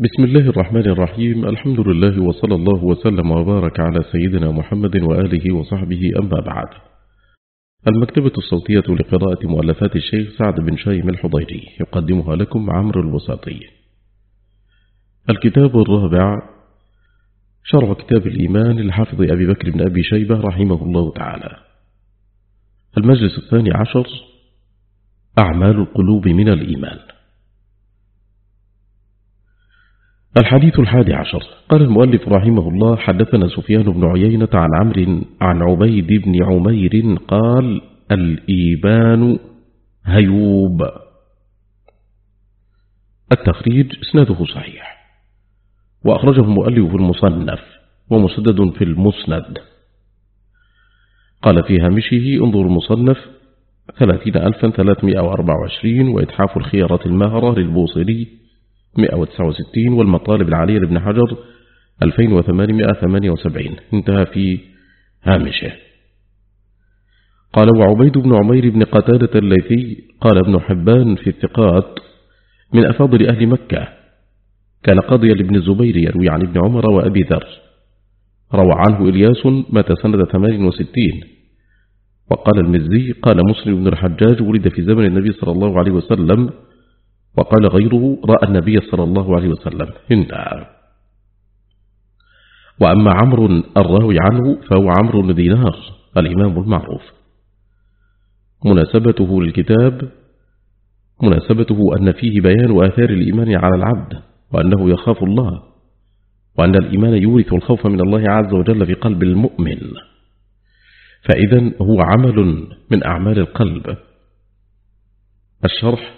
بسم الله الرحمن الرحيم. الحمد لله وصلى الله وسلم وبارك على سيدنا محمد وآله وصحبه، أما بعد. المكتبة الصوتية لقراءة مؤلفات الشيخ سعد بن شايم الحضيري يقدمها لكم عمرو الوساطي. الكتاب الرابع، شرح كتاب الإيمان للحافظ أبي بكر بن أبي شيبة رحمه الله تعالى. المجلس 12، أعمال القلوب من الإيمان. الحديث 11. قال المؤلف رحمه الله: حدثنا سفيان بن عيينة عن عمرو عن عبيد بن عمير قال: الإيمان هيوب. التخريج: اسناده صحيح، وأخرجه المؤلف في المصنف ومسدد في المسند. قال في هامشه: انظر المصنف 30,324، وإتحاف الخيرة الماهرة للبوصيري 169، والمطالب العالية لابن حجر 2878. انتهى في هامشه. قال: وعبيد بن عمير بن قتادة الليثي قال ابن حبان في الثقات من أفاضل أهل مكة، كان قاضيا لابن الزبير يروي عن ابن عمر وأبي ذر. روى عنه إلياس مات سنة 68. وقال المزي قال مسلم بن الحجاج ولد في زمن النبي صلى الله عليه وسلم، وقال غيره رأى النبي صلى الله عليه وسلم. انتهى. وأما عمرو الراوي عنه فهو عمرو بن دينار الإمام المعروف. مناسبته للكتاب: مناسبته أن فيه بيان آثار الإيمان على العبد، وأنه يخاف الله، وأن الإيمان يورث الخوف من الله عز وجل في قلب المؤمن، فإذن هو عمل من أعمال القلب. الشرح: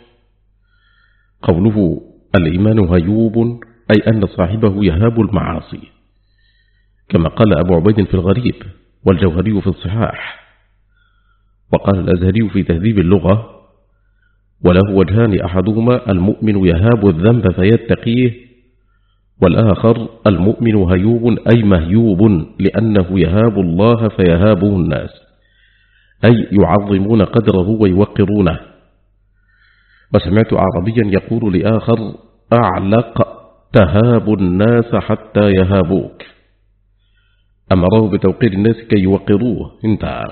قوله الإيمان هيوب أي أن صاحبه يهاب المعاصي، كما قال أبو عبيد في الغريب، والجوهري في الصحاح، وقال الأزهري في تهذيب اللغة: وله وجهان، أحدهما المؤمن يهاب الذنب فيتقيه، والآخر المؤمن هيوب أي مهيوب لأنه يهاب الله فيهابه الناس، أي يعظمون قدره ويوقرونه. وسمعت أعربيا يقول لآخر: أعلق تهاب الناس حتى يهابوك. أمره بتوقير الناس كي يوقروه. انتهى.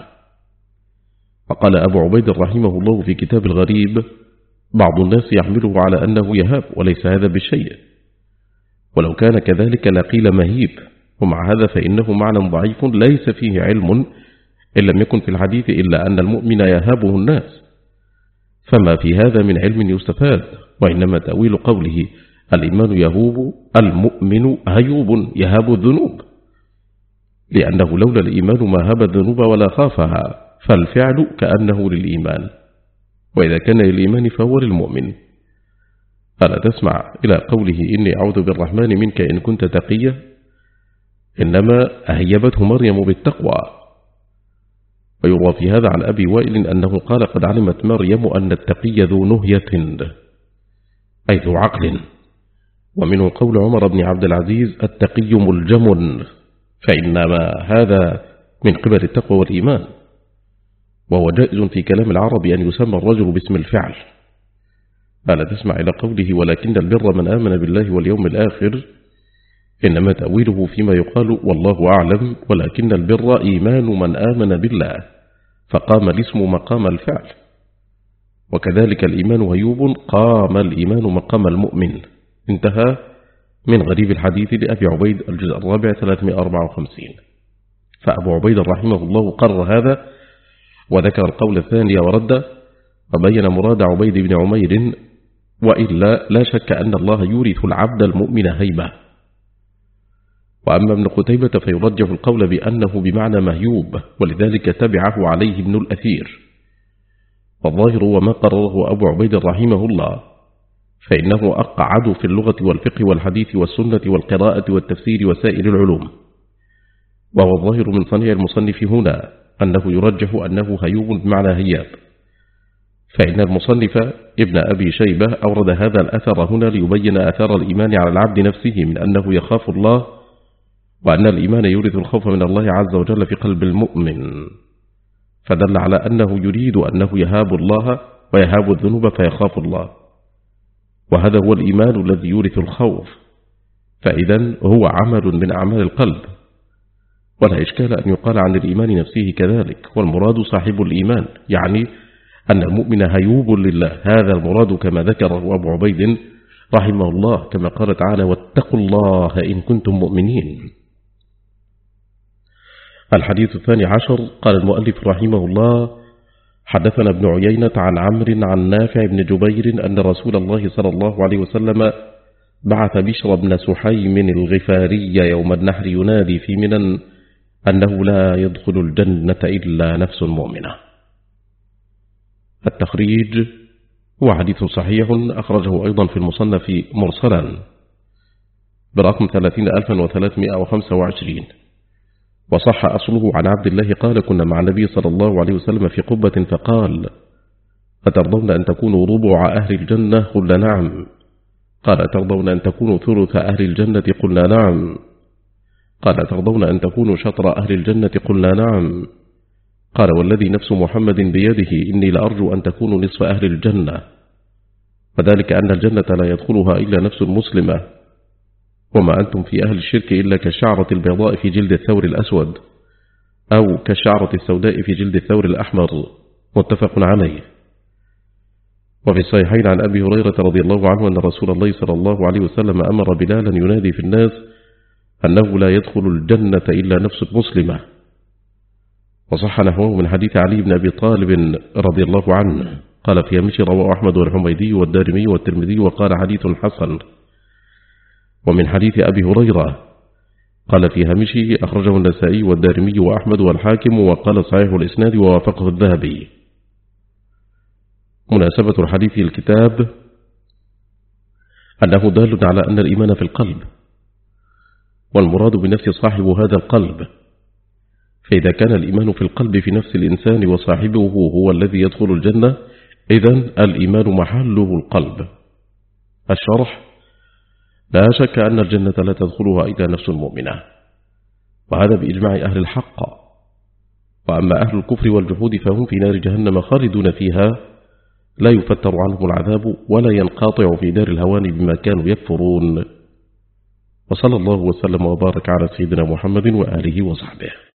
وقال أبو عبيد رحمه الله في كتاب الغريب: بعض الناس يحمله على أنه يهاب، وليس هذا بالشيء، ولو كان كذلك لقيل مهيب، ومع هذا فإنه معنى ضعيف ليس فيه علم إن لم يكن في الحديث إلا أن المؤمن يهابه الناس، فما في هذا من علم يستفاد، وإنما تأويل قوله الإيمان يهوب المؤمن هيوب يهاب الذنوب، لأنه لولا الإيمان ما هاب الذنوب ولا خافها، فالفعل كأنه للإيمان، وإذا كان للإيمان فهو للمؤمن. ألا تسمع إلى قوله إني أعوذ بالرحمن منك إن كنت تقيا، إنما أهيبته مريم بالتقوى. ويروى في هذا عن أبي وائل أنه قال: قد علمت مريم أن التقي ذو نهية أي ذو عقل. ومنه قول عمر بن عبد العزيز: التقي ملجم، فإنما هذا من قبل التقوى والإيمان. وهو جائز في كلام العرب أن يسمى الرجل باسم الفعل. ألا تسمع إلى قوله ولكن البر من آمن بالله واليوم الآخر، إنما تأويله فيما يقال والله أعلم، ولكن البر إيمان من آمن بالله، فقام الاسم مقام الفعل. وكذلك الإيمان هيوب، قام الإيمان مقام المؤمن. انتهى. من غريب الحديث لأبي عبيد الجزء الرابع 354. فأبو عبيد رحمه الله قرر هذا، وذكر القول الثاني ورد، وبين مراد عبيد بن عمير، وإلا لا شك أن الله يورث العبد المؤمن هيبة. وأما ابن قتيبة فيرجح القول بأنه بمعنى مهيوب، ولذلك تبعه عليه ابن الأثير. والظاهر وما قرره أبو عبيد رحمه الله، فإنه أقعد في اللغة والفقه والحديث والسنة والقراءة والتفسير وسائر العلوم. وهو الظاهر من صنيع المصنف هنا أنه يرجح أنه هيوب بمعنى هياب، فإن المصنف ابن أبي شيبة أورد هذا الأثر هنا ليبين أثار الإيمان على العبد نفسه من أنه يخاف الله، وأن الإيمان يورث الخوف من الله عز وجل في قلب المؤمن، فدل على أنه يريد أنه يهاب الله ويهاب الذنوب فيخاف الله، وهذا هو الإيمان الذي يورث الخوف، فإذا هو عمل من أعمال القلب، ولا إشكال أن يقال عن الإيمان نفسه كذلك، والمراد صاحب الإيمان، يعني أن المؤمن هيوب لله، هذا المراد كما ذكره أبو عبيد رحمه الله، كما قال تعالى: واتقوا الله إن كنتم مؤمنين. الحديث 12 قال المؤلف رحمه الله: حدثنا ابن عيينة عن عمرو عن نافع بن جبير أن رسول الله صلى الله عليه وسلم بعث بشر بن سحيم الغفاري يوم النحر ينادي في منى أنه لا يدخل الجنة إلا نفس مؤمنة. التخريج: هو حديث صحيح أخرجه أيضا في المصنف مرسلا برقم 30325، وصح أصله عن عبد الله قال: كنا مع النبي صلى الله عليه وسلم في قبة فقال: أترضون أن تكونوا ربع أهل الجنة؟ قلنا نعم. قال: أترضون أن تكونوا ثلث أهل الجنة؟ قلنا نعم. قال: أترضون أن تكونوا شطر أهل الجنة؟ قلنا نعم. قال: والذي نفس محمد بيده إني لأرجو أن تكونوا نصف أهل الجنة، وذلك أن الجنة لا يدخلها إلا نفس مسلمة، وما أنتم في أهل الشرك إلا كالشعرة البيضاء في جلد الثور الأسود، أو كالشعرة السوداء في جلد الثور الأحمر. متفق عليه. وفي الصحيحين عن أبي هريرة رضي الله عنه أن رسول الله صلى الله عليه وسلم أمر بلالا ينادي في الناس أنه لا يدخل الجنة إلا نفس مسلمة. وصح نحوه من حديث علي بن أبي طالب رضي الله عنه قال: في همشي رواه أحمد والحميدي والدارمي والترمذي وقال: حديث حسن. ومن حديث أبي هريرة قال: في همشي أخرجه النسائي والدارمي وأحمد والحاكم وقال: صحيح الإسناد ووافقه الذهبي. مناسبة الحديث الكتاب أنه دال على أن الإيمان في القلب، والمراد بنفس صاحب هذا القلب، فإذا كان الإيمان في القلب في نفس الإنسان وصاحبه هو الذي يدخل الجنة، إذن الإيمان محله القلب. الشرح: لا شك أن الجنة لا تدخلها إلا نفس مؤمنة، وهذا بإجماع أهل الحق. وأما أهل الكفر والجحود فهم في نار جهنم خالدون فيها، لا يفتر عنهم العذاب ولا ينقاطع في دار الهوان بما كانوا يكفرون. وصلى الله وسلم وبارك على سيدنا محمد وآله وصحبه.